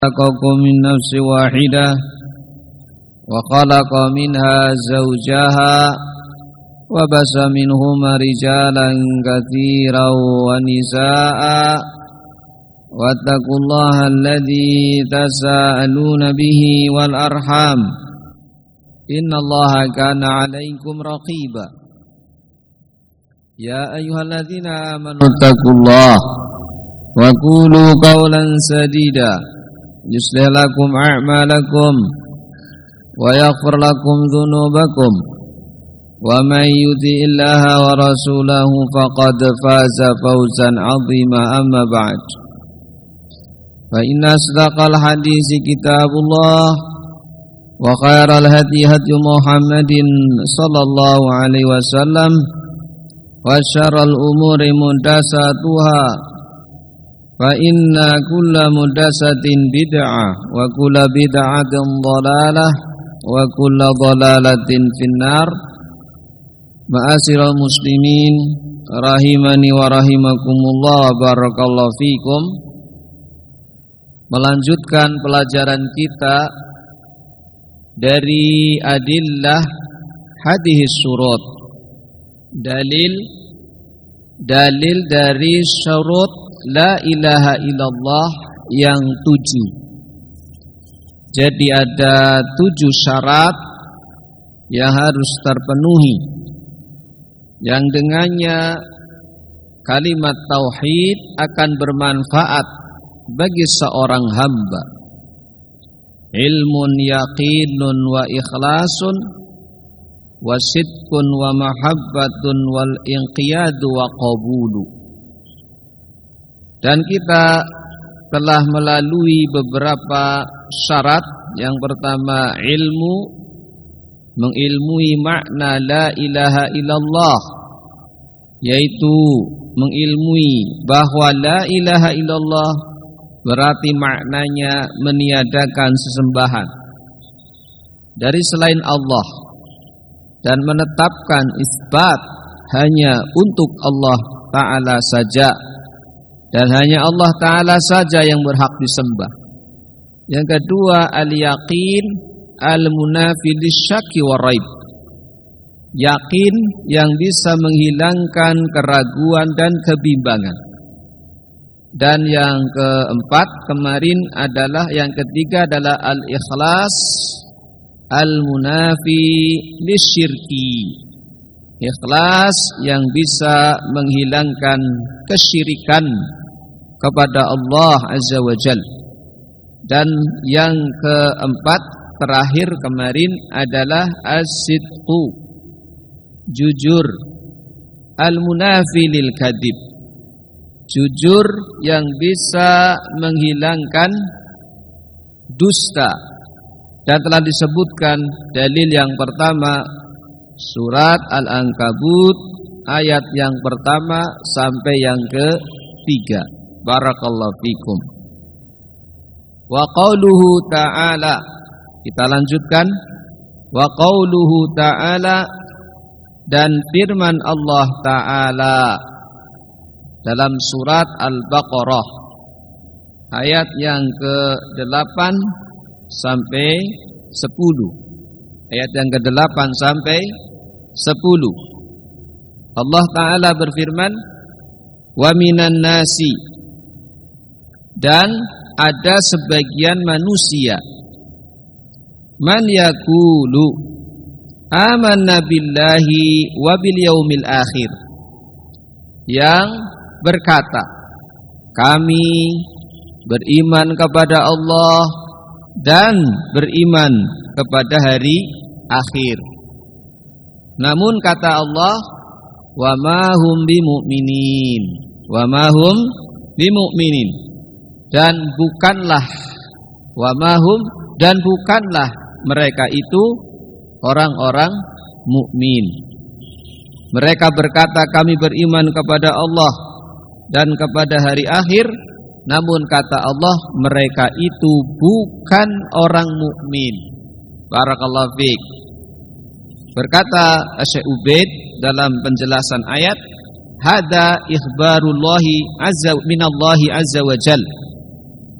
خلقكم من نفس واحدة وخلق منها زوجها وبث منهما رجالا كثيرا ونساء واتقوا الله الذي تساءلون به والأرحام إن الله كان عليكم رقيبا يا أيها الذين آمنوا اتقوا الله وقولوا قولا سديدا يصلح لكم أعمالكم ويغفر لكم ذنوبكم ومن يطع الله ورسوله فقد فاز فوزا عظيما أما بعد فإن أصدق الحديث كتاب الله وخير الهدي هدي محمد صلى الله عليه وسلم وشر الأمور محدثاتها فإن كل محدثة بدعة وكل بدعة ضلالة وكل ضلالة في النار. Ma'asyiral muslimin rahimani wa rahimakumullah wa barakallahu fikum. Melanjutkan pelajaran kita dari adillah hadis syurut. Dalil dari syurut la ilaha illallah yang 7. Jadi ada 7 syarat yang harus terpenuhi, yang dengannya kalimat tauhid akan bermanfaat bagi seorang hamba. Ilmun yaqinun wa ikhlasun wa sidqun wa mahabbatun wal inqiyadu wa qabulu. Dan kita telah melalui beberapa syarat. Yang pertama ilmu, mengilmui makna la ilaha illallah, yaitu mengilmui bahwa la ilaha illallah berarti maknanya meniadakan sesembahan dari selain Allah dan menetapkan isbat hanya untuk Allah Ta'ala saja, dan hanya Allah Ta'ala saja yang berhak disembah. Yang kedua al-yaqin al-munafi lisyaki wa raib, yakin yang bisa menghilangkan keraguan dan kebimbangan. Dan yang keempat kemarin adalah, yang ketiga adalah al-ikhlas al-munafi lisyirki, ikhlas yang bisa menghilangkan kesyirikan kepada Allah Azza wa Jalla. Dan yang keempat terakhir kemarin adalah as-sidqu, jujur, al-munafi lil kadib, jujur yang bisa menghilangkan dusta. Dan telah disebutkan dalil yang pertama surat Al-Ankabut ayat yang pertama sampai yang ketiga. Barakallahu fikum. Wa qauluhu ta'ala, kita lanjutkan. Wa qauluhu ta'ala, dan firman Allah Ta'ala dalam surat Al-Baqarah ayat yang ke-8 sampai 10. Ayat yang ke-8 sampai 10. Allah Ta'ala berfirman, wa minan nasi, dan ada sebagian manusia, man yaqulu amanna billahi wa bil yaumil akhir, yang berkata kami beriman kepada Allah dan beriman kepada hari akhir. Namun kata Allah, wa ma hum bimu'minin, wa ma hum bimu'minin, dan bukanlah, wa ma hum, dan bukanlah mereka itu orang-orang mukmin. Mereka berkata kami beriman kepada Allah dan kepada hari akhir, namun kata Allah mereka itu bukan orang mukmin. Barakallahu fiik. Berkata Syekh Ubaid dalam penjelasan ayat, hada ikhbarullahi azza minallahi azza wa jalla,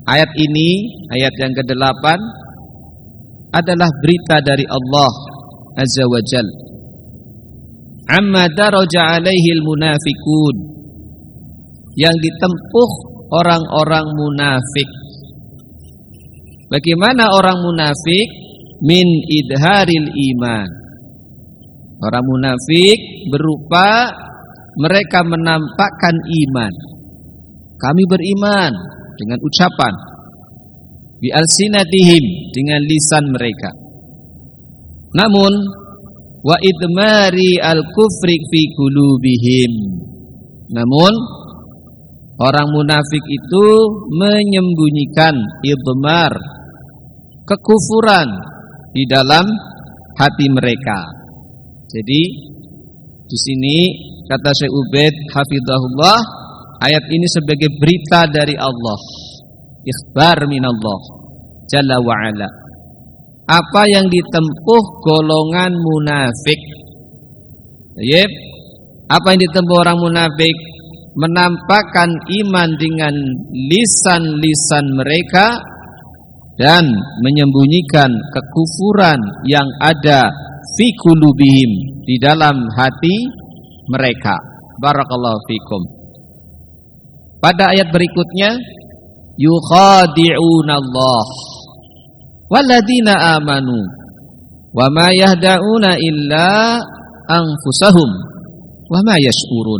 Ayat ini, ayat yang ke-8 adalah berita dari Allah Azza wa Jal. Amma daraja alaihil munafikun, yang ditempuh orang-orang munafik. Bagaimana orang munafik? Min idharil iman. Orang munafik berupa mereka menampakkan iman. Kami beriman dengan ucapan, bi alsinatihim, dengan lisan mereka. Namun wa idmari al-kufri fi qulubihim. Namun orang munafik itu menyembunyikan idmar, kekufuran di dalam hati mereka. Jadi di sini kata Syekh Ubaid hafizahullah, ayat ini sebagai berita dari Allah, ikhbar minallah jalla wa ala. Apa yang ditempuh golongan munafik? Yep. Apa yang ditempuh orang munafik? Menampakkan iman dengan lisan-lisan mereka dan menyembunyikan kekufuran yang ada fi qulubihim, di dalam hati mereka. Barakallahu fikum. Pada ayat berikutnya, yukhadi'unallah walladzina amanu wa ma yahda'una illa anfusahum wa ma yash'urun.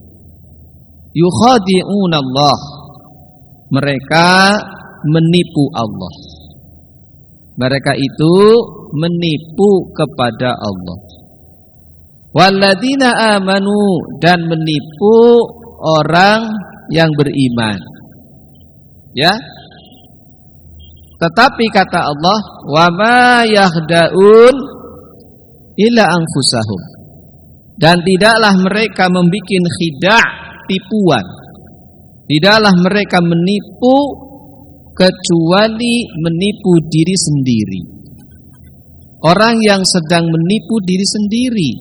Yukhadi'unallah, mereka menipu Allah. Mereka itu menipu kepada Allah. Walladzina amanu, dan menipu orang yang beriman. Ya. Tetapi kata Allah, wa ma yahda'un illa anfusahum, dan tidaklah mereka membikin khidah, tipuan. Tidaklah mereka menipu kecuali menipu diri sendiri. Orang yang sedang menipu diri sendiri.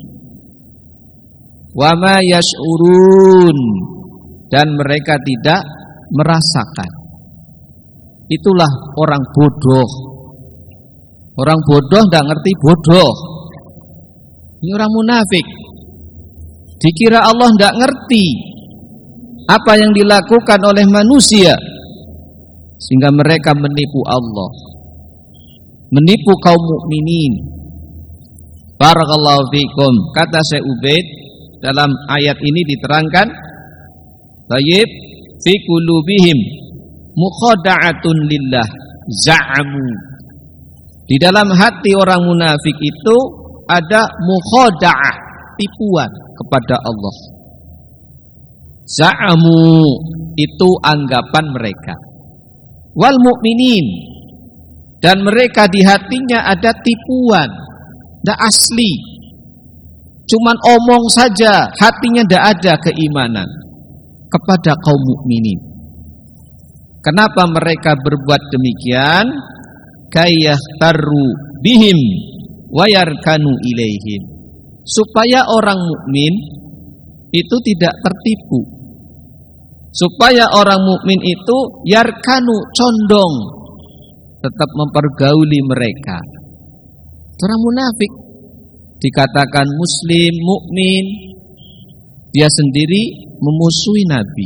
Wa ma yash'urun, dan mereka tidak merasakan. Itulah orang bodoh. Orang bodoh tidak ngerti bodoh. Ini orang munafik. Dikira Allah tidak ngerti apa yang dilakukan oleh manusia, sehingga mereka menipu Allah, menipu kaum mukminin. Barakallahu fikum. Kata Syekh Ubaid, dalam ayat ini diterangkan, tayyib fi qulubihim mukhada'atun lillah za'amu. Di dalam hati orang munafik itu ada mukhada'ah, tipuan kepada Allah. Za'amu itu anggapan mereka. Wal mu'minin, dan mereka di hatinya ada tipuan, tidak asli. Cuman omong saja, hatinya tidak ada keimanan kepada kaum mukminin. Kenapa mereka berbuat demikian? Kayahtaru bihim wayarkanu ilaihim, supaya orang mukmin itu tidak tertipu, supaya orang mukmin itu yarkanu, condong, tetap mempergauli mereka. Orang munafik dikatakan muslim, mukmin, dia sendiri memusuhi Nabi.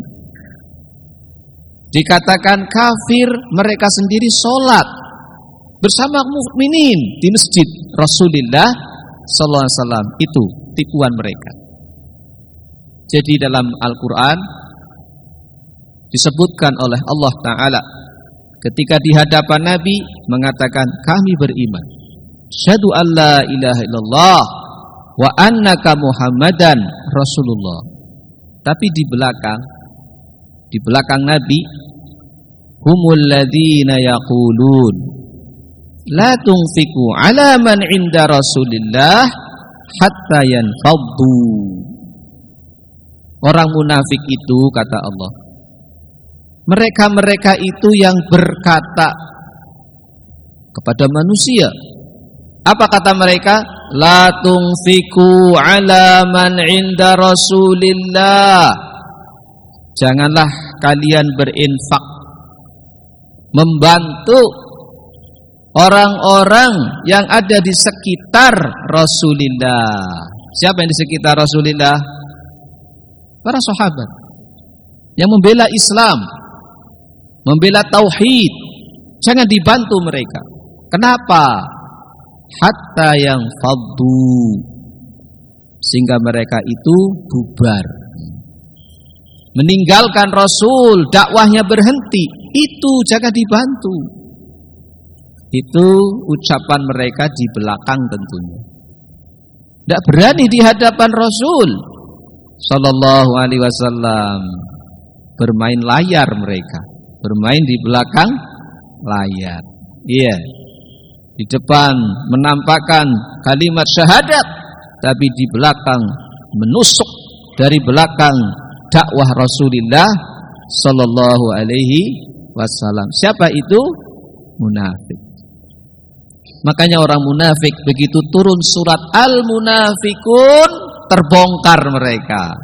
Dikatakan kafir, mereka sendiri sholat bersama mukminin di masjid Rasulullah sallallahu alaihi wasallam. Itu tipuan mereka. Jadi dalam Al-Quran disebutkan oleh Allah Ta'ala, ketika di hadapan Nabi mengatakan, kami beriman, syahadu an la ilaha illallah wa annaka Muhammadan Rasulullah. Tapi di belakang Nabi, humul ladzina yaqulun la tunfiqu ala man inda Rasulillah hatta yanfaddu. Orang munafik itu, kata Allah, mereka-mereka itu yang berkata kepada manusia. Apa kata mereka? La tunfiqu ala man inda Rasulillah. Janganlah kalian berinfak membantu orang-orang yang ada di sekitar Rasulullah. Siapa yang di sekitar Rasulullah? Para sahabat yang membela Islam, membela tauhid. Jangan dibantu mereka. Kenapa? Hatta yang faddu, sehingga mereka itu bubar, meninggalkan Rasul, dakwahnya berhenti. Itu jangan dibantu. Itu ucapan mereka di belakang tentunya. Tidak berani di hadapan Rasul Sallallahu Alaihi Wasallam. Bermain layar mereka, bermain di belakang layar. Iya, di depan menampakkan kalimat syahadat, tapi di belakang menusuk dari belakang dakwah Rasulullah Sallallahu Alaihi Wasallam. Siapa itu? Munafik. Makanya orang munafik begitu turun surat Al-Munafikun, terbongkar mereka.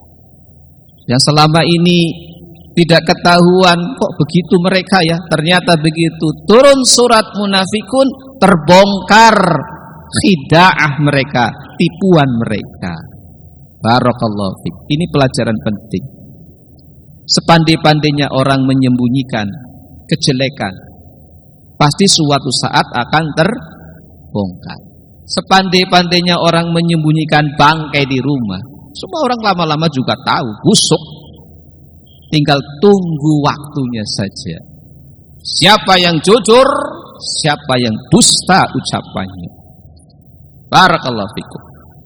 Yang selama ini tidak ketahuan, kok begitu mereka ya, ternyata begitu turun surat Munafikun, terbongkar khida'ah mereka, tipuan mereka. Barakallahu fiik. Ini pelajaran penting. Sepandai-pandainya orang menyembunyikan kejelekan, pasti suatu saat akan terbongkar. Sepandai-pandainya orang menyembunyikan bangkai di rumah, semua orang lama-lama juga tahu, busuk. Tinggal tunggu waktunya saja. Siapa yang jujur, siapa yang dusta ucapannya. Barakallahu fikum.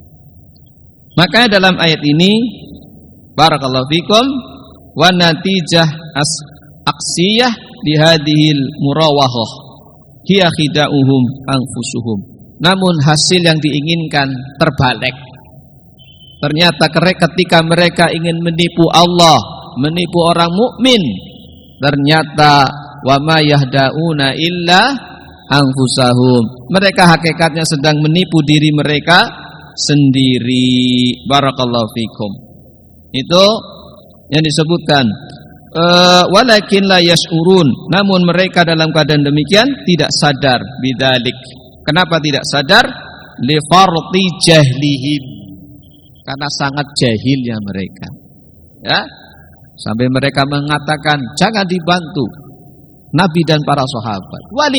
Makanya dalam ayat ini, barakallahu fikum, wa natijah aksiyah lihadihil murawahah hiya khida'uhum anfusuhum. Namun hasil yang diinginkan terbalik. Ternyata ketika mereka ingin menipu Allah, menipu orang mukmin, ternyata wa ma yahda'una illa anfusahum. Mereka hakikatnya sedang menipu diri mereka sendiri. Barakallahu fikum. Itu yang disebutkan walakin la yash'urun, namun mereka dalam keadaan demikian tidak sadar bidzalik. Kenapa tidak sadar? Li farti jahlihim, karena sangat jahilnya mereka. Ya, sampai mereka mengatakan jangan dibantu Nabi dan para sahabat.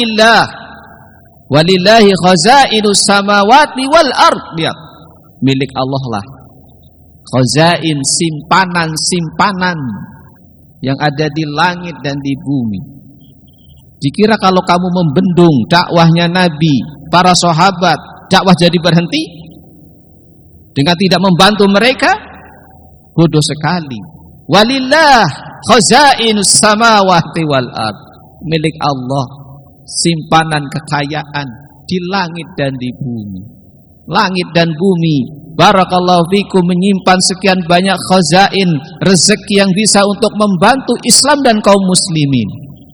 Walillahi khazainus samawati wal ard. Lihat, milik Allah lah khazain, simpanan-simpanan yang ada di langit dan di bumi. Dikira kalau kamu membendung dakwahnya Nabi, para sahabat, dakwah jadi berhenti dengan tidak membantu mereka? Bodoh sekali. Walillah khazainus samawati wal ard. Milik Allah simpanan kekayaan di langit dan di bumi. Langit dan bumi, barakallahu fikum, menyimpan sekian banyak khazain, rezeki yang bisa untuk membantu Islam dan kaum muslimin.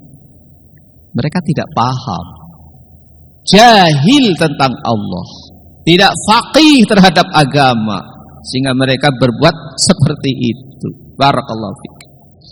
Mereka tidak paham, jahil tentang Allah, tidak faqih terhadap agama, sehingga mereka berbuat seperti itu. Barakallahu fikum.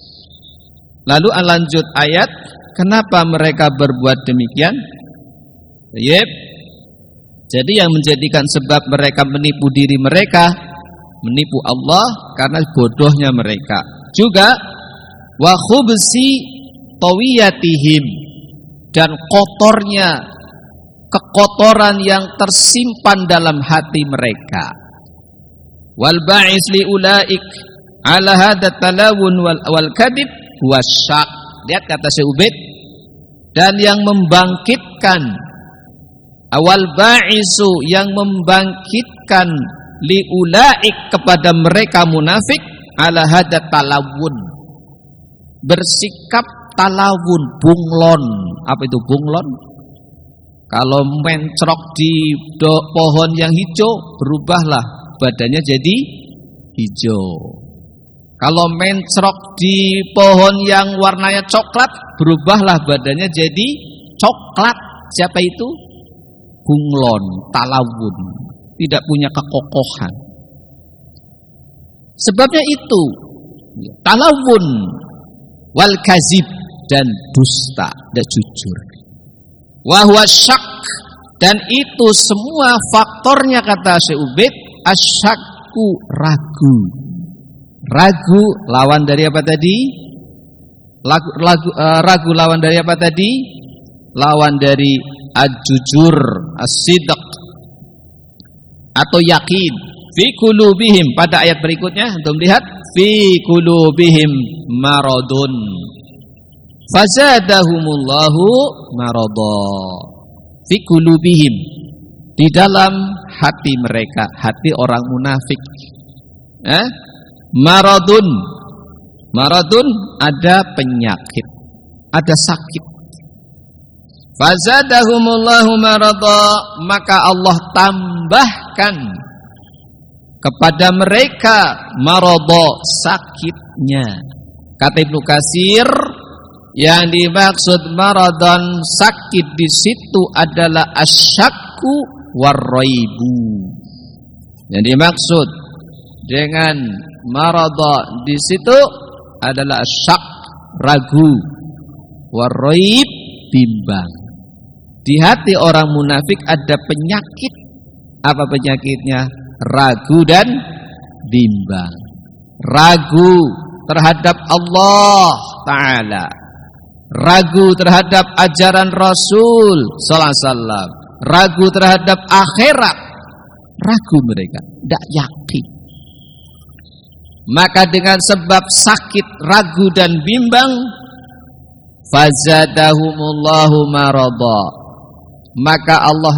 Lalu lanjut ayat, kenapa mereka berbuat demikian? Yep. Jadi yang menjadikan sebab mereka menipu diri mereka, menipu Allah, karena bodohnya mereka. Juga wa khubsi tawiyatihim, dan kotornya, kekotoran yang tersimpan dalam hati mereka. Wal ba'is li ulaik ala hadha talawun wal kadib wasyak. Lihat kata Syekh Ubaid, dan yang membangkitkan, awal ba'isu, yang membangkitkan, liulaik, kepada mereka munafik, ala hada talawun, bersikap talawun, bunglon. Apa itu bunglon? Kalau mencrok di pohon yang hijau, berubahlah badannya jadi hijau. Kalau mencrok di pohon yang warnanya coklat, berubahlah badannya jadi coklat. Siapa itu? Bunglon, talawun, tidak punya kekokohan. Sebabnya itu talawun wal kazib, dan dusta, tidak jujur. Wa huwa syak, dan itu semua faktornya kata Syekh Ubaid asyakku, ragu. Ragu lawan dari apa tadi? Ragu lawan dari apa tadi? Lawan dari al-jujur, as-sidq atau yakin. Fi qulubihim, pada ayat berikutnya untuk melihat fi qulubihim maradun fazadahumullahu marada. Fi qulubihim, di dalam hati mereka, hati orang munafik. Maradun, maradun ada penyakit, ada sakit. Fazadahumullahu marada, maka Allah tambahkan kepada mereka marada, sakitnya. Kata Ibnu Katsir, yang dimaksud maradan, sakit di situ adalah asyakku warraibu. Yang dimaksud dengan marada di situ adalah asyak, ragu, warraib, bimbang. Di hati orang munafik ada penyakit. Apa penyakitnya? Ragu dan bimbang. Ragu terhadap Allah Ta'ala, ragu terhadap ajaran Rasul sallallahu alaihi wasallam, ragu terhadap akhirat. Ragu mereka, tidak yakin. Maka dengan sebab sakit, ragu dan bimbang, fazadahumullahu marada, maka Allah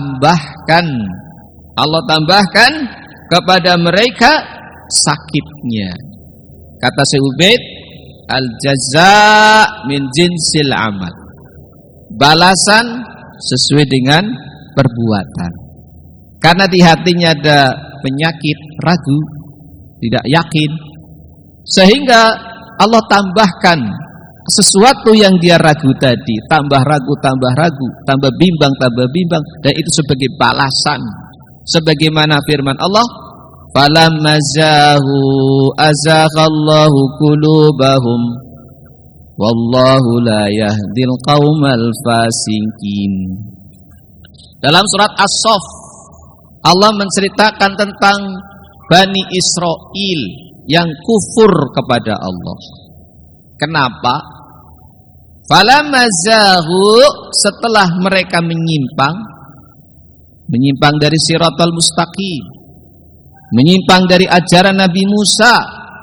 tambahkan kepada mereka sakitnya. Kata Syekh Ubaid, al-jazaa min jinsil amal, balasan sesuai dengan perbuatan. Karena di hatinya ada penyakit ragu, tidak yakin, sehingga Allah tambahkan sesuatu yang dia ragu tadi, tambah ragu, tambah bimbang, dan itu sebagai balasan. Sebagaimana firman Allah, falamma zahu azaghallahu qulubahum wallahu la yahdil qaumal fasikin. Dalam surat As-Saff, Allah menceritakan tentang Bani Israel yang kufur kepada Allah. Kenapa? Falamma zahu, setelah mereka menyimpang dari siratal mustaqim, menyimpang dari ajaran Nabi Musa,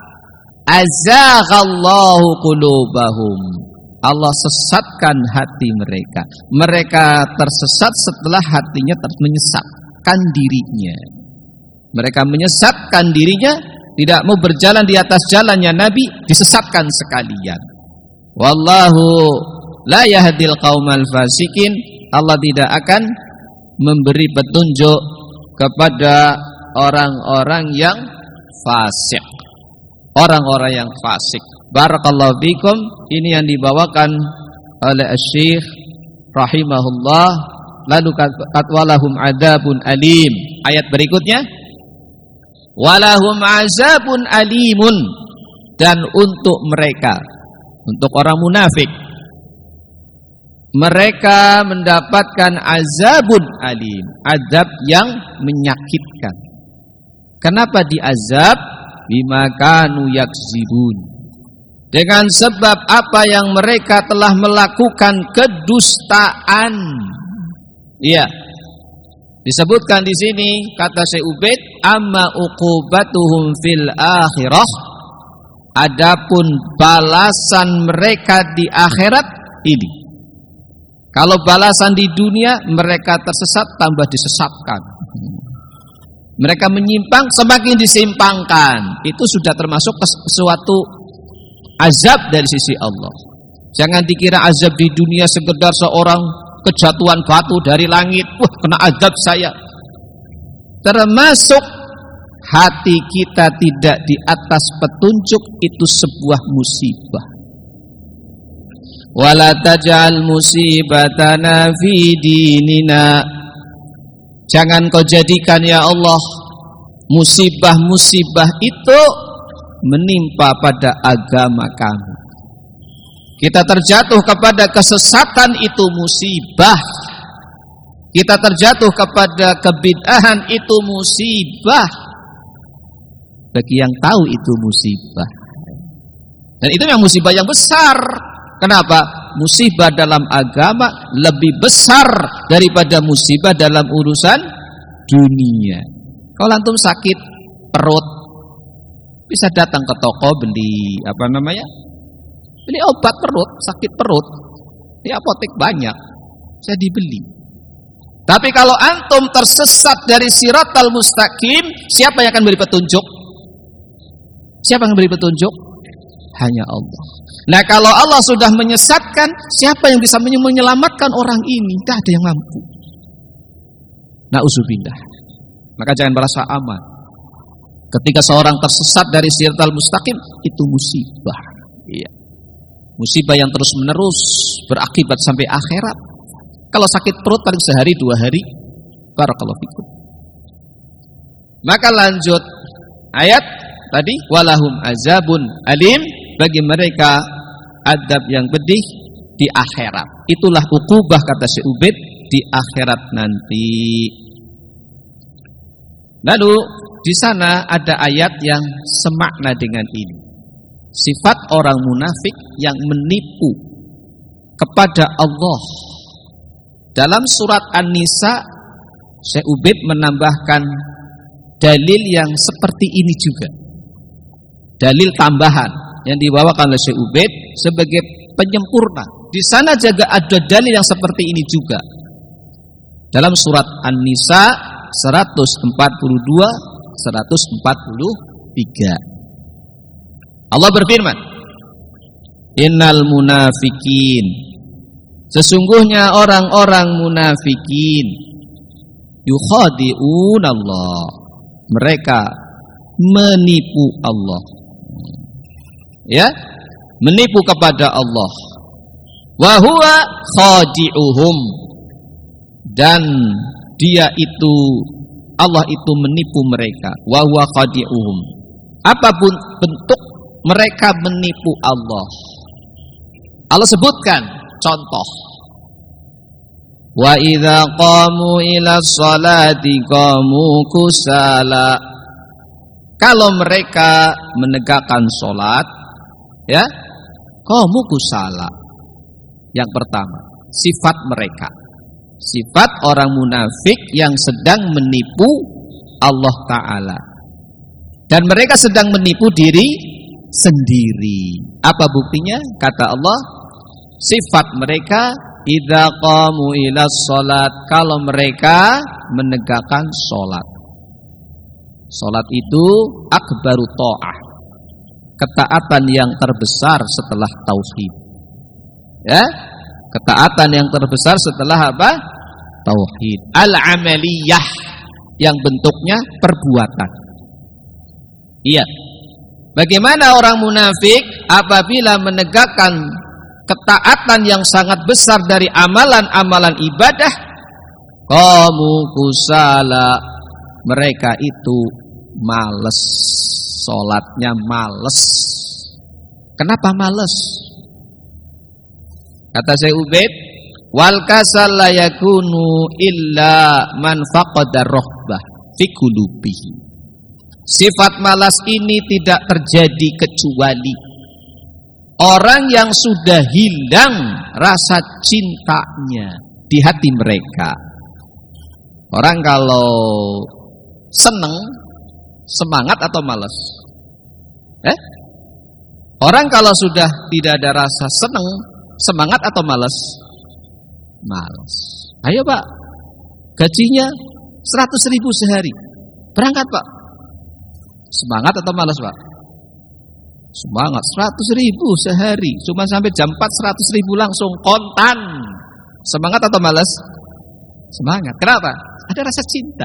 azaghallahu qulubahum, Allah sesatkan hati mereka. Mereka tersesat setelah hatinya menyesatkan dirinya. Mereka menyesatkan dirinya, tidak mau berjalan di atas jalannya Nabi, disesatkan sekalian. Wallahu la yahdil qaumal fasikin, Allah tidak akan memberi petunjuk kepada orang-orang yang fasik. Orang-orang yang fasik. Barakallahu fikum. Ini yang dibawakan oleh Syekh rahimahullah. Lalu walahum adzabun alim. Ayat berikutnya, walahum azabun alimun, dan untuk mereka, untuk orang munafik, mereka mendapatkan azabun alim, azab yang menyakitkan. Kenapa diazab? Bima kanu yakzibun, dengan sebab apa yang mereka telah melakukan kedustaan. Iya, disebutkan di sini kata Syekh Ubaid, amma uqubatuhum fil akhirah, adapun balasan mereka di akhirat ini. Kalau balasan di dunia, mereka tersesat tambah disesatkan. Mereka menyimpang semakin disimpangkan. Itu sudah termasuk suatu azab dari sisi Allah. Jangan dikira azab di dunia sekedar seorang kejatuhan batu dari langit, wah kena azab saya. Termasuk hati kita tidak di atas petunjuk, itu sebuah musibah. Wala taj'al musibatana fi dinina, jangan kau jadikan ya Allah musibah-musibah itu menimpa pada agama kami. Kita terjatuh kepada kesesatan itu musibah. Kita terjatuh kepada kebid'ahan itu musibah. Bagi yang tahu itu musibah. Dan itu yang musibah yang besar. Kenapa? Musibah dalam agama lebih besar daripada musibah dalam urusan dunia. Kalau antum sakit perut, bisa datang ke toko beli beli obat perut, sakit perut. Di apotek banyak, bisa dibeli. Tapi kalau antum tersesat dari siratal mustaqim, siapa yang akan beri petunjuk? Siapa yang beri petunjuk? Hanya Allah. Nah, kalau Allah sudah menyesatkan, siapa yang bisa menyelamatkan orang ini? Tidak ada yang mampu. Na'udzubillah. Maka jangan merasa aman. Ketika seorang tersesat dari siratal mustaqim, itu musibah. Iya. Musibah yang terus menerus berakibat sampai akhirat. Kalau sakit perut paling sehari 2 hari. Barakallahu fikum. Maka lanjut ayat tadi, walahum azabun alim, bagi mereka adab yang pedih di akhirat. Itulah ukubah, kata Syekh Ubaid, di akhirat nanti. Lalu di sana ada ayat yang semakna dengan ini. Sifat orang munafik yang menipu kepada Allah. Dalam surat An-Nisa, Syekh Ubaid menambahkan dalil yang seperti ini juga. Dalil tambahan yang dibawakan oleh Syekh Ubaid sebagai penyempurna. Di sana juga ada dalil yang seperti ini juga. Dalam surat An-Nisa 142, 143. Allah berfirman, Innal munafikin, sesungguhnya orang-orang munafikin, yukhadi'un Allah, mereka menipu Allah. Ya, menipu kepada Allah. Wa huwa khadi'uhum, dan dia itu, Allah itu menipu mereka. Wa huwa khadi'uhum. Apapun bentuk mereka menipu Allah. Allah sebutkan contoh. Wa idza qamu ila sholati qamu kusala. Kalau mereka menegakkan salat, ya, qamu kusala. Yang pertama, sifat mereka. Sifat orang munafik yang sedang menipu Allah Ta'ala. Dan mereka sedang menipu diri sendiri. Apa buktinya? Kata Allah, sifat mereka idza qamu ila sholat, kalau mereka menegakkan sholat. Sholat itu akbaru ta'ah, ketaatan yang terbesar setelah tauhid. Ya, ketaatan yang terbesar setelah apa? Tauhid. Al-amaliyah, yang bentuknya perbuatan. Iya. Bagaimana orang munafik apabila menegakkan ketaatan yang sangat besar dari amalan-amalan ibadah, qamu kusala, mereka itu males, sholatnya males. Kenapa males? Kata Syekh Ubaid, wal kasal la yakunu illa man faqada rahbah fi qulubihi. Sifat malas ini tidak terjadi kecuali orang yang sudah hilang rasa cintanya di hati mereka. Orang kalau seneng, semangat atau malas? Orang kalau sudah tidak ada rasa seneng, semangat atau malas? Malas. Ayo Pak, gajinya 100.000 sehari, berangkat Pak. Semangat atau malas Pak? Semangat. 100.000 sehari, cuma sampai jam 4 100.000 langsung kontan. Semangat atau malas? Semangat. Kenapa? Ada rasa cinta.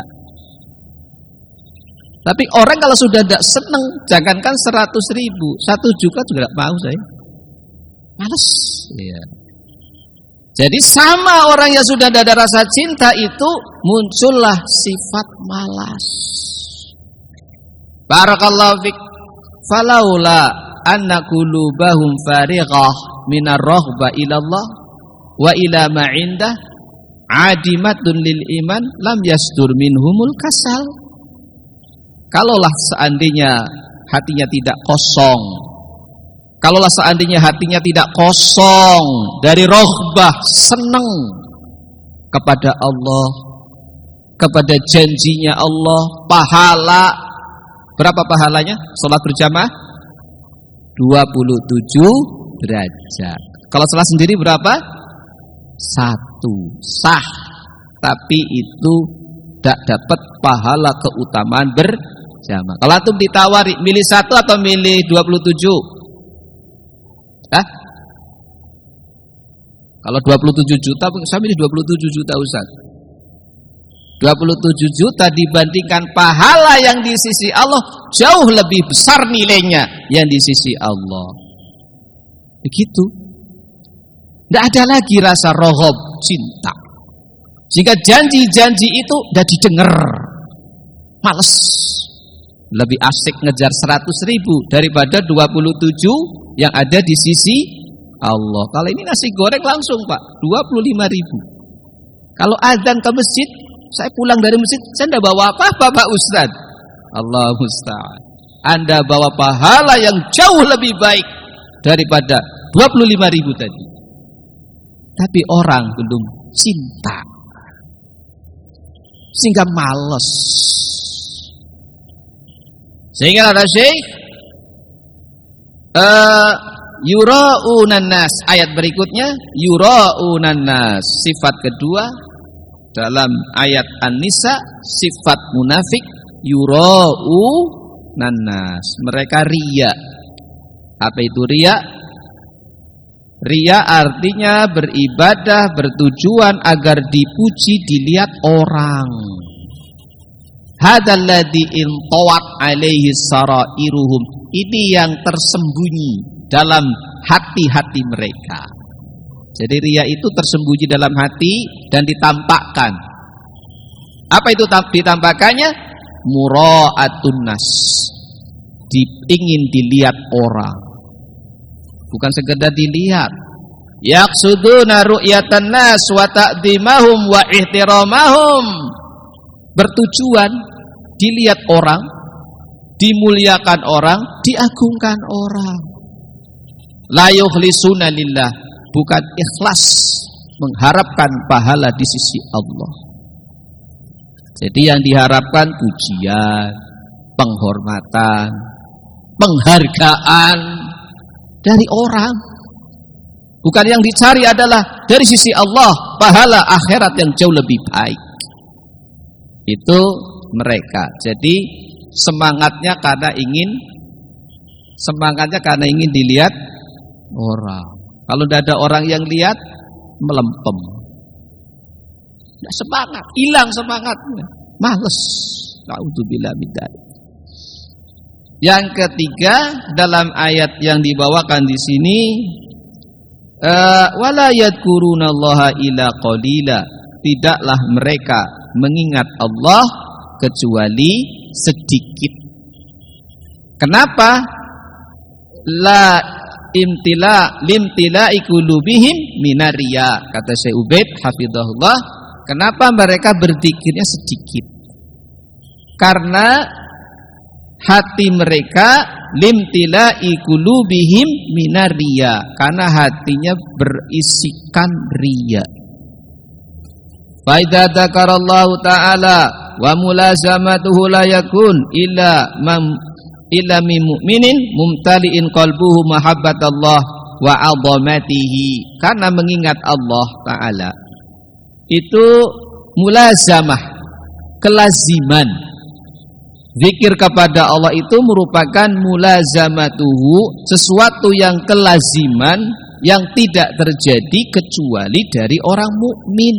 Tapi orang kalau sudah tidak senang, jangankan 100.000, 1 juta juga tidak mau saya. Malas. Ya. Jadi sama orang yang sudah ada rasa cinta itu muncullah sifat malas. Barakallahu fik. Falaula anna qulubahum farighah minar raghbah ila Allah wa ila ma indah adimatun lil iman lam yasdur minhumul kasal. Kalaulah seandainya hatinya tidak kosong, kalaulah seandainya hatinya tidak kosong dari raghbah, senang kepada Allah, kepada janjinya Allah, pahala. Berapa pahalanya? Salat berjamaah 27 derajat. Kalau salat sendiri berapa? 1. Sah. Tapi itu tidak dapat pahala keutamaan berjamaah. Kalau antum ditawari milih 1 atau milih 27? Hah? Kalau 27 juta, saya milih 27 juta Ustaz. 27 juta dibandingkan pahala yang di sisi Allah jauh lebih besar nilainya yang di sisi Allah. Begitu. Tidak ada lagi rasa rohob, cinta. Jika janji-janji itu sudah didengar, males. Lebih asik ngejar 100.000 daripada 27 yang ada di sisi Allah. Kalau ini nasi goreng langsung Pak, 25.000. Kalau azan ke masjid, saya pulang dari masjid, saya tidak bawa apa-apa Pak Ustaz. Allah musta'an. Anda bawa pahala yang jauh lebih baik daripada 25.000 tadi. Tapi orang belum cinta, sehingga malas. Sehingga ada Syekh yura'unan nas, ayat berikutnya yura'unan nas, sifat kedua dalam ayat An-Nisa, sifat munafik yura'unan nas, mereka riya. Apa itu riya? Riya artinya beribadah bertujuan agar dipuji, dilihat orang. Hadzal ladzi intawat alaihi sarairuhum, ini yang tersembunyi dalam hati-hati mereka. Jadi riya itu tersembunyi dalam hati dan ditampakkan. Apa itu ditampakkannya? Mura'atun nas, ingin dilihat orang, bukan sekedar dilihat. Yaqsuduna ru'yatan nas wa ta'dimahum wa ihtiramahum, bertujuan dilihat orang, dimuliakan orang, diagungkan orang. La yukhlisuna lillah, bukan ikhlas mengharapkan pahala di sisi Allah. Jadi yang diharapkan pujian, penghormatan, penghargaan dari orang. Bukan yang dicari adalah dari sisi Allah pahala akhirat yang jauh lebih baik. Itu mereka. Jadi semangatnya karena ingin dilihat orang. Kalau tidak ada orang yang lihat, melempem. Tidak semangat, hilang semangatnya, males. Na'udzubillah min dzalik. Yang ketiga dalam ayat yang dibawakan di sini, wala yadhkurunallaha illa qalila, tidaklah mereka mengingat Allah kecuali sedikit. Kenapa? La limtila'i qulubihim minariya, kata Syekh Ubaid hafizahullah. Kenapa mereka berzikirnya sedikit? Karena hati mereka limtila'i qulubihim minariya, karena hatinya berisikan riya. Fa idza dzakarallahu ta'ala wa mulazamatuhu la yakun illa min mu'minin mumtali'in qalbuhu mahabbatallah wa 'azamatihi. Karena mengingat Allah Ta'ala itu mulazamah, kelaziman. Zikir kepada Allah itu merupakan mulazamatuhu, sesuatu yang kelaziman yang tidak terjadi kecuali dari orang mukmin.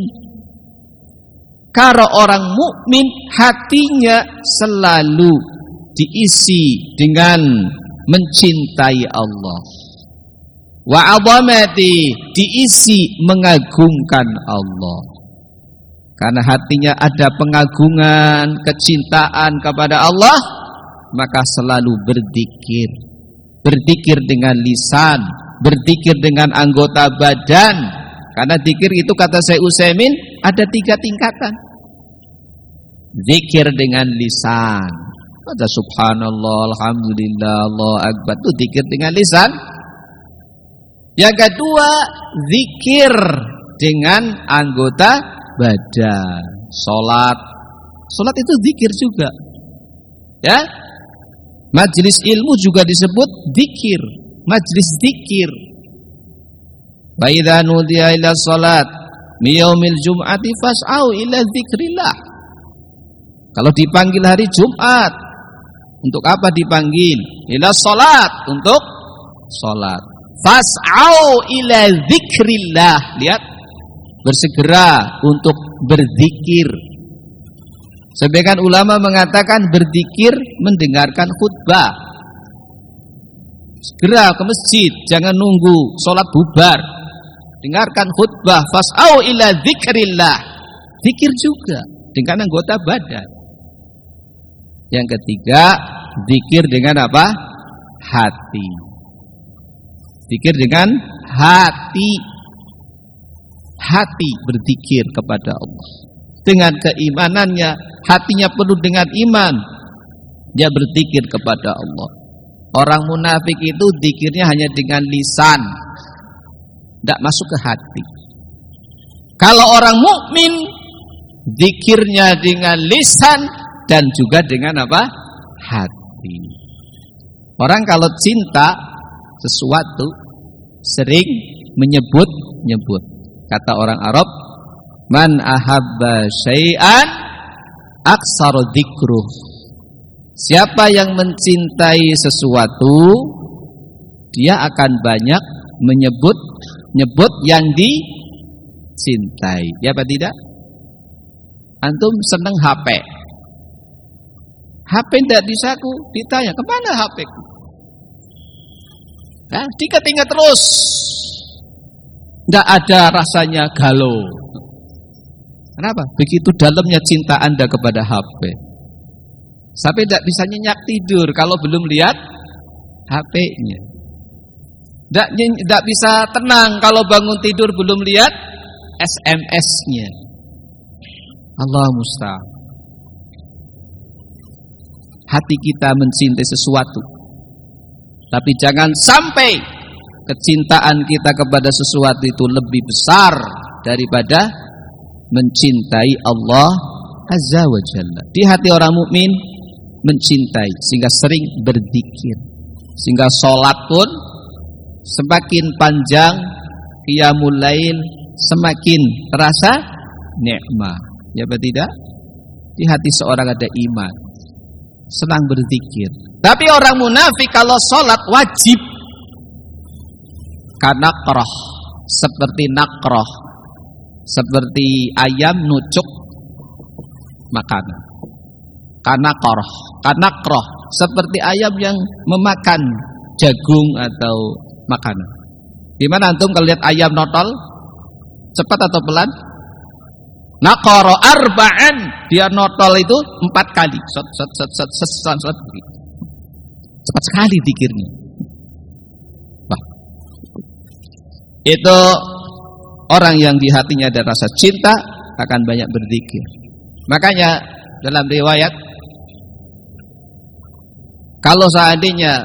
Kalau orang mukmin hatinya selalu diisi dengan mencintai Allah. Wa 'azamati, diisi mengagungkan Allah. Karena hatinya ada pengagungan, kecintaan kepada Allah, maka selalu berzikir. berzikir dengan lisan, berzikir dengan anggota badan. Karena zikir itu kata Syekh Utsaimin ada 3 tingkatan. Zikir dengan lisan, ada subhanallah, alhamdulillah, Allahu akbar, itu zikir dengan lisan. Yang kedua, zikir dengan anggota badan. Salat itu zikir juga. Ya. Majelis ilmu juga disebut zikir, majelis zikir. Wa idza nudiya ila salat mi yaumil jum'ati fas'au ila dzikrillah. Kalau dipanggil hari Jumat, untuk apa dipanggil? Ila salat, untuk salat. Fas'au ila dzikrillah. Lihat, bersegera untuk berzikir. Sebagian ulama mengatakan berzikir mendengarkan khutbah. Segera ke masjid, jangan nunggu salat bubar. Dengarkan khutbah, fas'au ila dzikrillah. Zikir juga dengan anggota badan. Yang ketiga, zikir dengan apa? Hati. Zikir dengan hati. Hati berzikir kepada Allah. Dengan keimanannya, hatinya penuh dengan iman. Dia berzikir kepada Allah. Orang munafik itu zikirnya hanya dengan lisan, tidak masuk ke hati. Kalau orang mukmin, zikirnya dengan lisan dan juga dengan apa? Hati. Orang kalau cinta sesuatu sering menyebut-nyebut. Kata orang Arab, man ahabba syai'an aktsara dzikruh. Siapa yang mencintai sesuatu, dia akan banyak menyebut yang dicintai. Ya apa tidak? Antum senang HP. HP tidak bisa ku ditanya, kemana HP ku? Nah, diingat-ingat terus. Tidak ada rasanya galau. Kenapa? Begitu dalamnya cinta Anda kepada HP. Sampai tidak bisa nyenyak tidur kalau belum lihat HP-nya. Tidak bisa tenang kalau bangun tidur belum lihat SMS-nya. Allah musta'an. Hati kita mencintai sesuatu, tapi jangan sampai kecintaan kita kepada sesuatu itu lebih besar daripada mencintai Allah Azza wa Jalla. Di hati orang mukmin mencintai, sehingga sering berzikir, sehingga sholat pun semakin panjang, qiyamul lail semakin terasa nikmat. Ya apa tidak? Di hati seorang ada iman, senang berzikir. Tapi orang munafik kalau sholat wajib, karena nakrah, seperti nakrah, seperti ayam nucuk makanan. Karena nakrah, seperti ayam yang memakan jagung atau makanan. Gimana antum kalau lihat ayam notol? Cepat atau pelan? Naqara arba'an, dia notol itu 4 kali. Cepat sekali zikirnya. Wah. Itu orang yang di hatinya ada rasa cinta akan banyak berzikir. Makanya dalam riwayat, kalau seandainya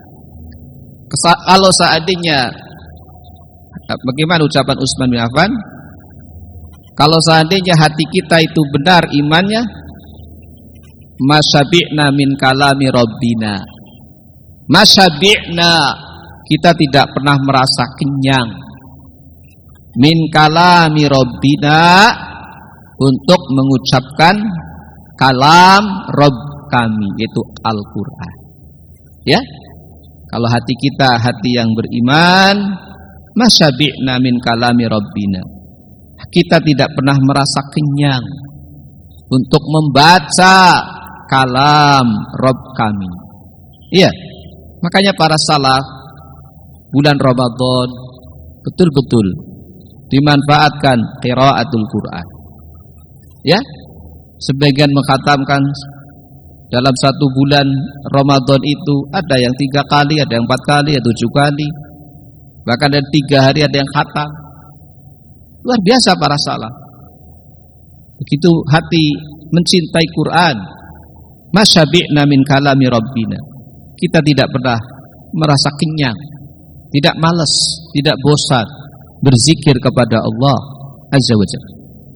bagaimana ucapan Utsman bin Affan? Kalau seandainya hati kita itu benar imannya, masyabi'na min kalami rabbina. Masyabi'na, kita tidak pernah merasa kenyang. Min kalami rabbina, untuk mengucapkan kalam Rabb kami, yaitu Al-Quran. Ya, kalau hati kita hati yang beriman, masyabi'na min kalami rabbina, kita tidak pernah merasa kenyang untuk membaca kalam Rabb kami. Iya, makanya para salaf bulan Ramadan betul-betul dimanfaatkan qiraatul Quran. Ya, sebagian mengkhatamkan Dalam satu bulan Ramadan itu ada yang 3 kali, ada yang 4 kali, ada 7 kali. Bahkan ada 3 hari ada yang khatam. Luar biasa para salaf. Begitu hati mencintai Quran. Masyabi'na min kalami Rabbina. Kita tidak pernah merasa kenyang, tidak malas, tidak bosan berzikir kepada Allah Azza wa Jalla.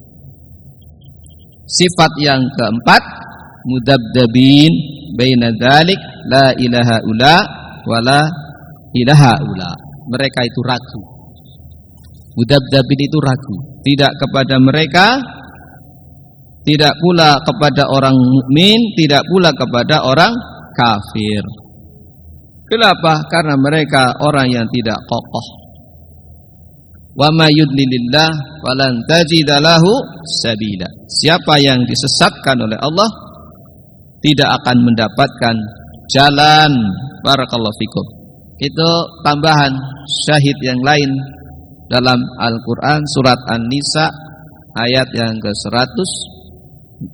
Sifat yang keempat, mudabdabin baina dzalik, la ilaha illa wa la ilaha illa. Mereka itu ragu. Mudabdabin itu ragu, tidak kepada mereka, tidak pula kepada orang mukmin, tidak pula kepada orang kafir. Kenapa? Karena mereka orang yang tidak kokoh. Wa may yudlilillah falan tajida lahu sabila. Siapa yang disesatkan oleh Allah tidak akan mendapatkan jalan. Barakallahu fikum. Itu tambahan syahid yang lain dalam Al-Qur'an surat An-Nisa ayat yang ke-142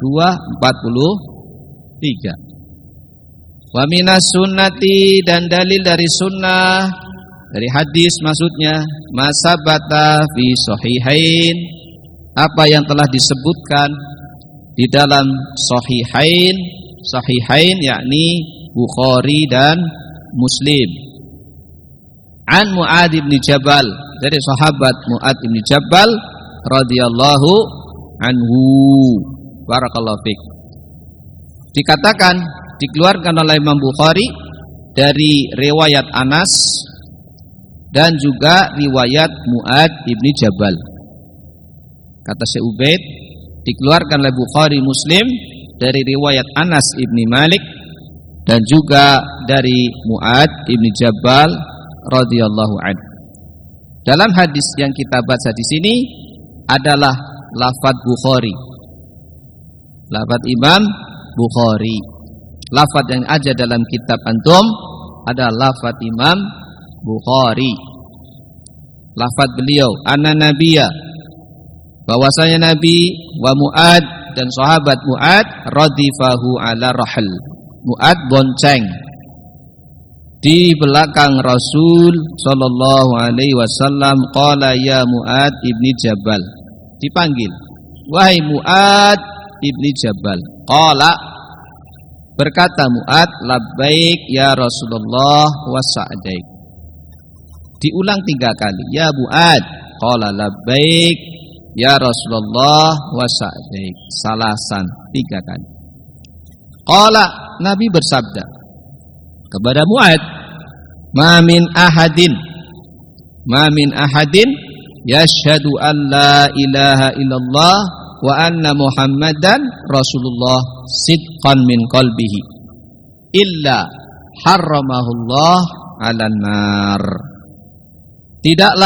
43. Wa minas sunnati, dan dalil dari sunnah, dari hadis maksudnya, masabata fi sahihain, apa yang telah disebutkan di dalam sahihain, sahihain yakni Bukhari dan Muslim. An Mu'adz bin Jabal, dari sahabat Mu'adz bin Jabal radhiyallahu anhu. Barakallahu fiik. Dikatakan, dikeluarkan oleh Imam Bukhari dari riwayat Anas dan juga riwayat Mu'adz bin Jabal. Kata Syekh Ubaid, dikeluarkan oleh Bukhari Muslim dari riwayat Anas bin Malik dan juga dari Mu'adz bin Jabal radhiyallahu anhu. Dalam hadis yang kita baca di sini adalah lafaz Bukhari, lafaz Imam Bukhari. Lafaz yang ada dalam kitab antum adalah lafaz Imam Bukhari. Lafaz beliau, anna nabiyya, bahwasanya Nabi wa Mu'adz, dan sahabat Mu'adz, radifahu ala rahal. Mu'adz bonceng di belakang Rasul sallallahu alaihi wasallam. Qala ya Mu'adz ibni Jabal, dipanggil, wahai Mu'adz ibni Jabal. Qala, berkata Mu'adz, labbaik ya Rasulullah wa sa'daik. Diulang 3 kali, ya Mu'adz. Qala labbaik ya Rasulullah wa sa'daik. Salasan, 3 kali. Qala, Nabi bersabda kepada Mu'adz, ma min ahadin yashhadu an la ilaha illallah wa anna Muhammadan Rasulullah sidqan min qalbihi illa harramahullah 'alan nar. Tidaklah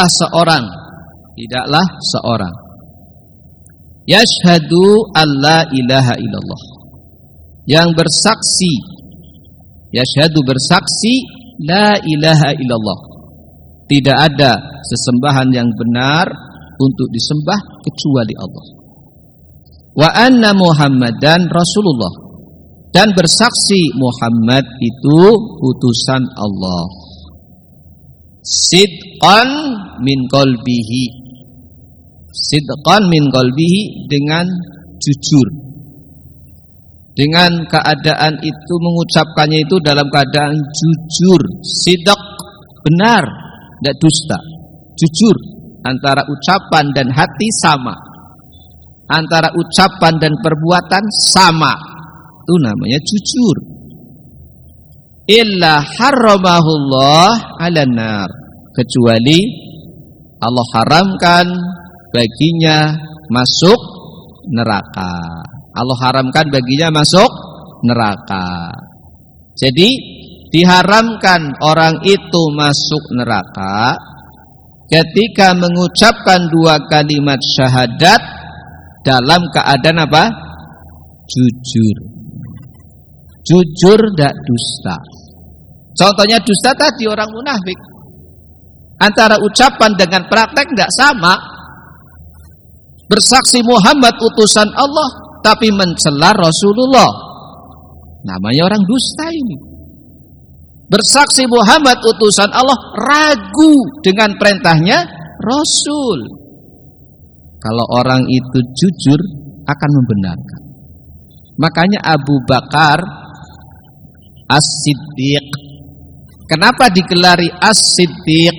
seorang yashhadu an la ilaha illallah, yang bersaksi, yashhadu bersaksi, la ilaha illallah, tidak ada sesembahan yang benar untuk disembah kecuali Allah. Wa anna Muhammadan Rasulullah, dan bersaksi Muhammad itu utusan Allah. Sidqan min qalbihi, sidqan min qalbihi, dengan jujur, dengan keadaan itu mengucapkannya itu dalam keadaan jujur. Sidq, benar, tidak dusta, jujur. Antara ucapan dan hati sama, antara ucapan dan perbuatan sama, itu namanya jujur. Illa harramahullah 'alan nar, kecuali Allah haramkan baginya masuk neraka. Allah haramkan baginya masuk neraka. Jadi diharamkan orang itu masuk neraka ketika mengucapkan 2 kalimat syahadat dalam keadaan apa? Jujur. Jujur, tidak dusta. Contohnya dusta tadi orang munafik. Antara ucapan dengan praktek tidak sama. Bersaksi Muhammad utusan Allah tapi mencela Rasulullah. Namanya orang dusta ini. Bersaksi Muhammad utusan Allah, ragu dengan perintahnya Rasul. Kalau orang itu jujur akan membenarkan. Makanya Abu Bakar As-Siddiq. Kenapa digelari As-Siddiq?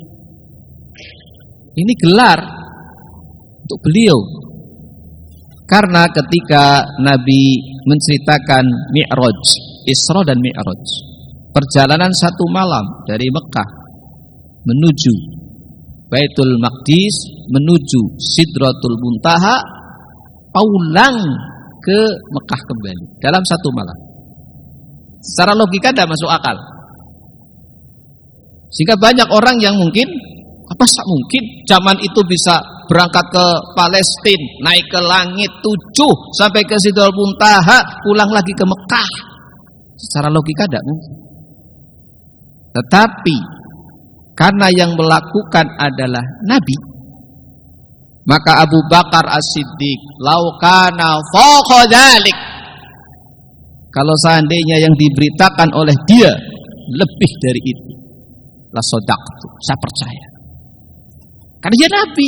Ini gelar untuk beliau. Karena ketika Nabi menceritakan Mi'raj, Isra dan Mi'raj, perjalanan satu malam dari Mekah menuju Baitul Maqdis, menuju Sidratul Muntaha, pulang ke Mekah kembali dalam satu malam. Secara logika tidak masuk akal. Sehingga banyak orang yang mungkin, apa tak mungkin zaman itu bisa berangkat ke Palestina, naik ke langit 7 sampai ke Sidratul Muntaha, pulang lagi ke Mekah. Secara logika tidak mungkin. Tetapi karena yang melakukan adalah Nabi, maka Abu Bakar As-Siddiq, lau kana fawqa dzalik, kalau seandainya yang diberitakan oleh dia lebih dari itu, la shadaqtu, saya percaya. Karena dia Nabi.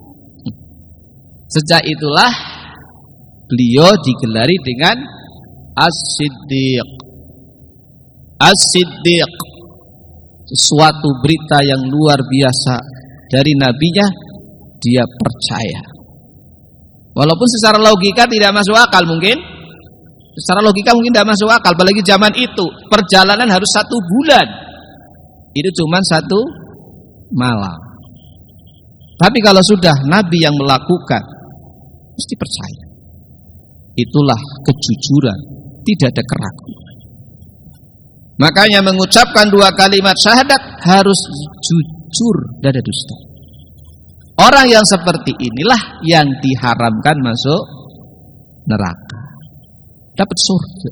Sejak itulah beliau digelari dengan As-Siddiq. As-Siddiq, sesuatu berita yang luar biasa dari nabinya, dia percaya. Walaupun secara logika tidak masuk akal mungkin. Secara logika mungkin tidak masuk akal, apalagi zaman itu perjalanan harus 1 bulan. Itu cuma 1 malam. Tapi kalau sudah Nabi yang melakukan, mesti percaya. Itulah kejujuran, tidak ada keraguan. Makanya mengucapkan 2 kalimat syahadat harus jujur, tidak ada dusta. Orang yang seperti inilah yang diharamkan masuk neraka, dapat surga.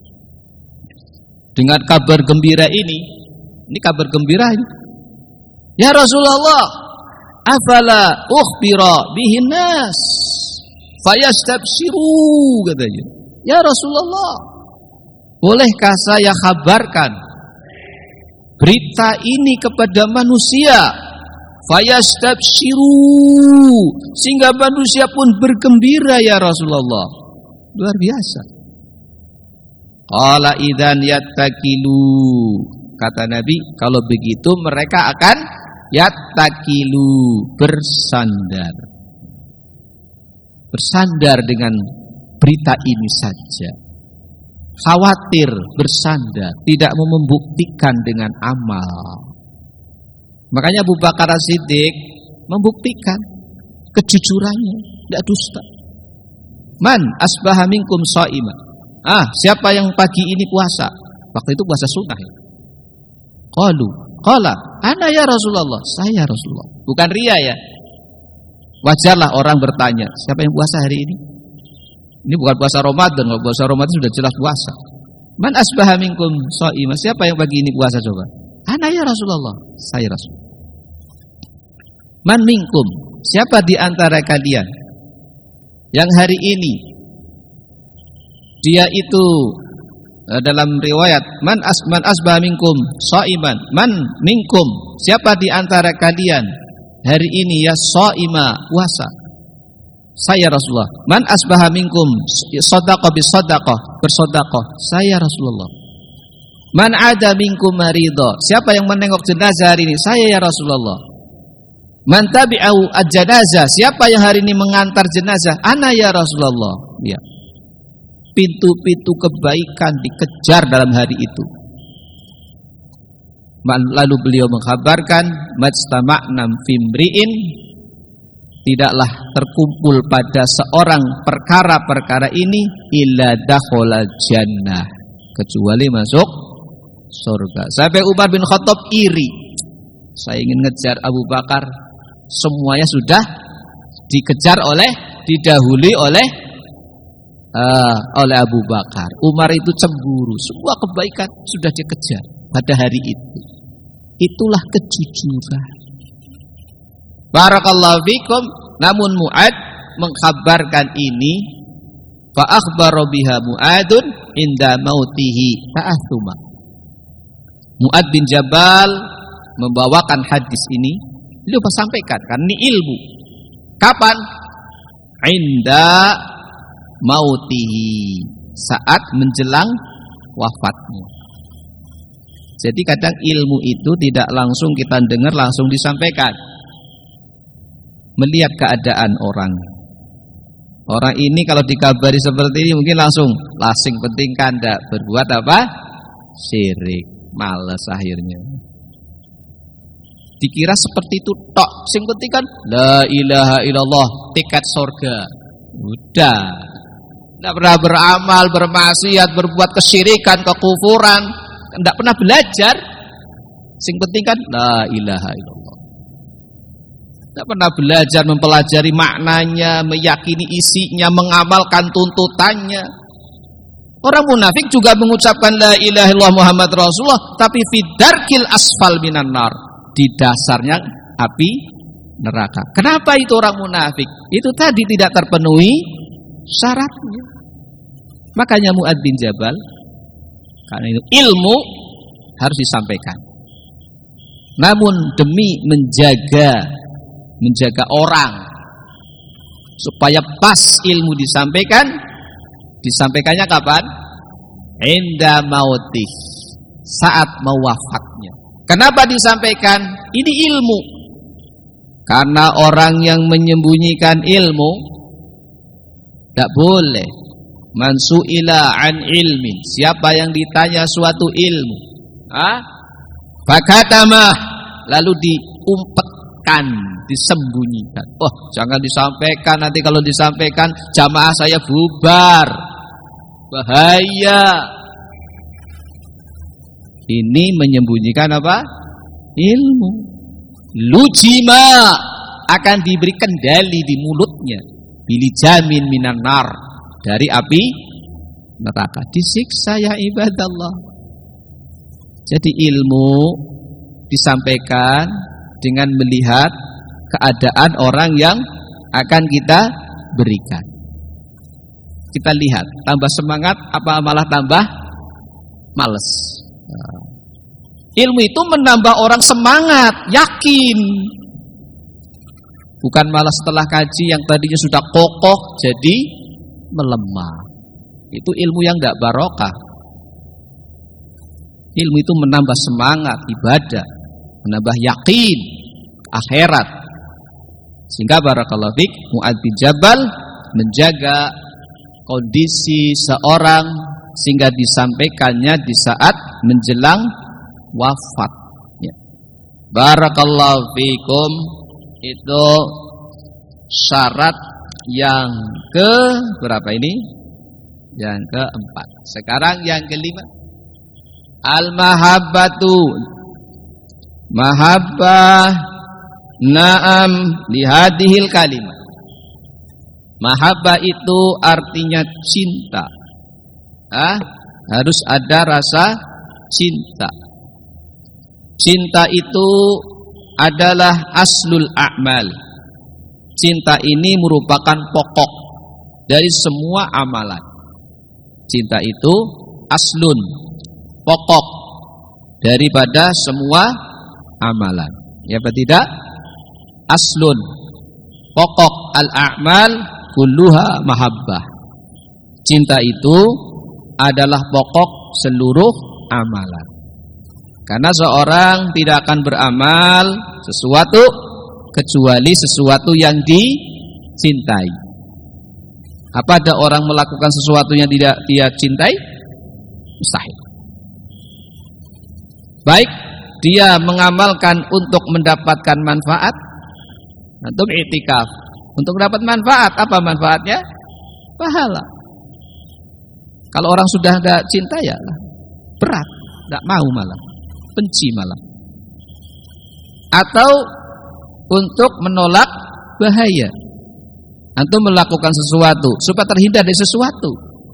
Dengan kabar gembira ini kabar gembira ini. Ya Rasulullah, afala ukhbira bihin nas fayastabshiru, katanya. Ya Rasulullah, bolehkah saya kabarkan berita ini kepada manusia, fayastabshiru, sehingga manusia pun bergembira ya Rasulullah. Luar biasa. Qala idzan yattakilu, kata Nabi, kalau begitu mereka akan yattakilu, bersandar. Bersandar dengan berita ini saja. Khawatir, bersandar, tidak mau membuktikan dengan amal. Makanya Abu Bakar As-Siddiq membuktikan kejujurannya, tidak dusta. Man asbaha minkum shaiman. Siapa yang pagi ini puasa? Waktu itu puasa sunnah ya. Qala ana ya Rasulullah, saya Rasulullah. Bukan ria ya. Wajarlah orang bertanya, siapa yang puasa hari ini? Ini bukan puasa Ramadan. Kalau puasa Ramadan sudah jelas puasa. Man asbaha minkum shaiman. Siapa yang pagi ini puasa coba? Ana ya Rasulullah, saya Rasul. Man minkum, siapa di antara kalian yang hari ini dia itu dalam riwayat man asbah minkum shaiman, man minkum, siapa di antara kalian hari ini ya shaima, puasa? Saya Rasulullah. Man asbaha minkum shadaqah bisadaqah, bersedekah, saya Rasulullah. Man ada minkum maridha, siapa yang menengok jenazah hari ini? Saya ya Rasulullah. Man tabi'u al-janazah, siapa yang hari ini mengantar jenazah? Ana ya Rasulullah. Ya. Pintu-pintu kebaikan dikejar dalam hari itu. Lalu beliau mengkabarkan, majtama'na fimri'in, tidaklah terkumpul pada seorang perkara-perkara ini illa dakhala jannah, kecuali masuk surga. Sampai Umar bin Khattab iri. Saya ingin ngejar Abu Bakar, semuanya sudah dikejar didahului oleh Abu Bakar. Umar itu cemburu, semua kebaikan sudah dikejar pada hari itu. Itulah kejujuran. Barakallahu fikum. Namun Mu'ad mengkhabarkan ini, fa akhbara biha Mu'adun inda mautihi ta'athuma. Mu'adz bin Jabal membawakan hadis ini, beliau sampaikan karena ini ilmu. Kapan? Inda mautihi, saat menjelang wafatnya. Jadi kadang ilmu itu tidak langsung kita dengar, langsung disampaikan. Melihat keadaan orang. Orang ini kalau dikabari seperti ini mungkin langsung lasing penting kandak berbuat apa? Syirik, malas akhirnya. Dikira seperti itu tok, sing penting kan la ilaha illallah, tiket surga. Udah. Tidak pernah beramal, bermaksiat, berbuat kesyirikan, kekufuran, tidak pernah belajar. Sing penting kan la ilaha illallah. Tidak pernah belajar mempelajari maknanya, meyakini isinya, mengamalkan tuntutannya. Orang munafik juga mengucapkan la ilaha illallah Muhammad Rasulullah, tapi fidarkil asfal minan nar, di dasarnya api neraka. Kenapa itu orang munafik? Itu tadi tidak terpenuhi syaratnya. Makanya Mu'adz bin Jabal, karena itu ilmu harus disampaikan. Namun demi menjaga orang supaya pas ilmu disampaikannya kapan? Inda mautih, saat mau wafatnya. Kenapa disampaikan? Ini ilmu. Karena orang yang menyembunyikan ilmu tidak boleh. Man su'ila an ilmin, siapa yang ditanya suatu ilmu, fakatamah, lalu diumpetkan, disembunyikan. Oh, jangan disampaikan, nanti kalau disampaikan jamaah saya bubar. Bahaya. Ini menyembunyikan apa? Ilmu. Lujima, akan diberi kendali di mulutnya. Bilijamin minan nar, dari api neraka, disiksa ya ibadallah. Jadi ilmu disampaikan dengan melihat keadaan orang yang akan kita berikan. Kita lihat, tambah semangat apa malah tambah males. Ilmu itu menambah orang semangat, yakin. Bukan malah setelah kaji yang tadinya sudah kokoh jadi melemah. Itu ilmu yang tidak barokah. Ilmu itu menambah semangat ibadah, menambah yakin akhirat. Sehingga barakallahu fik, Mu'adz bin Jabal menjaga kondisi seorang sehingga disampaikannya di saat menjelang wafat. Ya. Barakallahu fikum, itu syarat yang ke berapa ini? Yang keempat. Sekarang yang kelima. Al-mahabbatu, mahabbah, na'am lihadihil kalimah. Mahabbah itu artinya cinta. Harus ada rasa cinta. Cinta itu adalah aslul a'mal. Cinta ini merupakan pokok dari semua amalan. Cinta itu aslun, pokok daripada semua amalan. Ya apa tidak? Aslun, pokok al-a'mal kulluha mahabbah. Cinta itu adalah pokok seluruh amalan. Karena seorang tidak akan beramal sesuatu kecuali sesuatu yang dicintai. Apa ada orang melakukan sesuatu yang tidak dia cintai? Mustahil. Baik dia mengamalkan untuk mendapatkan manfaat, antum i'tikaf untuk mendapat manfaat. Apa manfaatnya? Pahala. Kalau orang sudah tidak cinta ya berat, tidak mau malah, benci malah. Atau untuk menolak bahaya, antum melakukan sesuatu supaya terhindar dari sesuatu.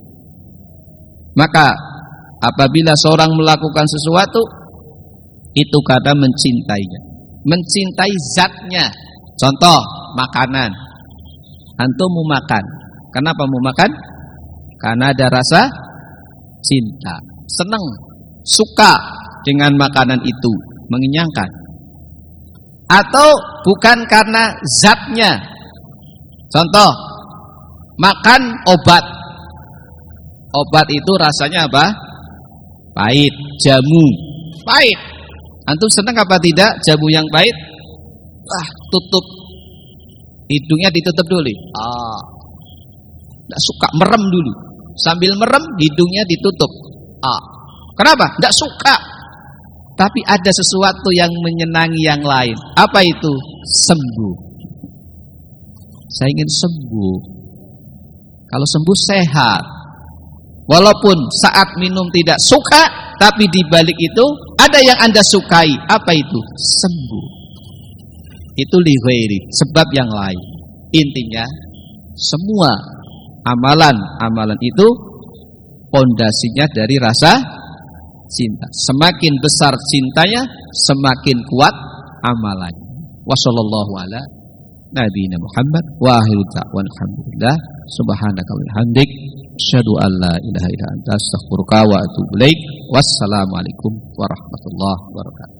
Maka apabila seorang melakukan sesuatu itu karena mencintainya, mencintai zatnya. Contoh makanan, antum mau makan, kenapa mau makan? Karena ada rasa cinta, senang, suka dengan makanan itu, mengenyangkan. Atau bukan karena zatnya. Contoh, makan obat. Obat itu rasanya apa? Pahit. Jamu pahit. Antum senang apa tidak jamu yang pahit? Tutup hidungnya, ditutup dulu. Tidak suka, merem dulu. Sambil merem hidungnya ditutup. Kenapa? Tidak suka. Tapi ada sesuatu yang menyenangi yang lain. Apa itu? Sembuh. Saya ingin sembuh. Kalau sembuh sehat. Walaupun saat minum tidak suka, tapi di balik itu ada yang Anda sukai. Apa itu? Sembuh. Itu li ghairi, sebab yang lain. Intinya semua amalan itu pondasinya dari rasa cinta. Semakin besar cintanya, semakin kuat amalannya. Wassallallahu ala nabiyina Muhammad wa akhiru da'wana alhamdulillah subhanaka wa bihamdik asyhadu an la ilaha illa anta astaghfiruka wa atubu ilaik. Wassalamualaikum warahmatullahi wabarakatuh.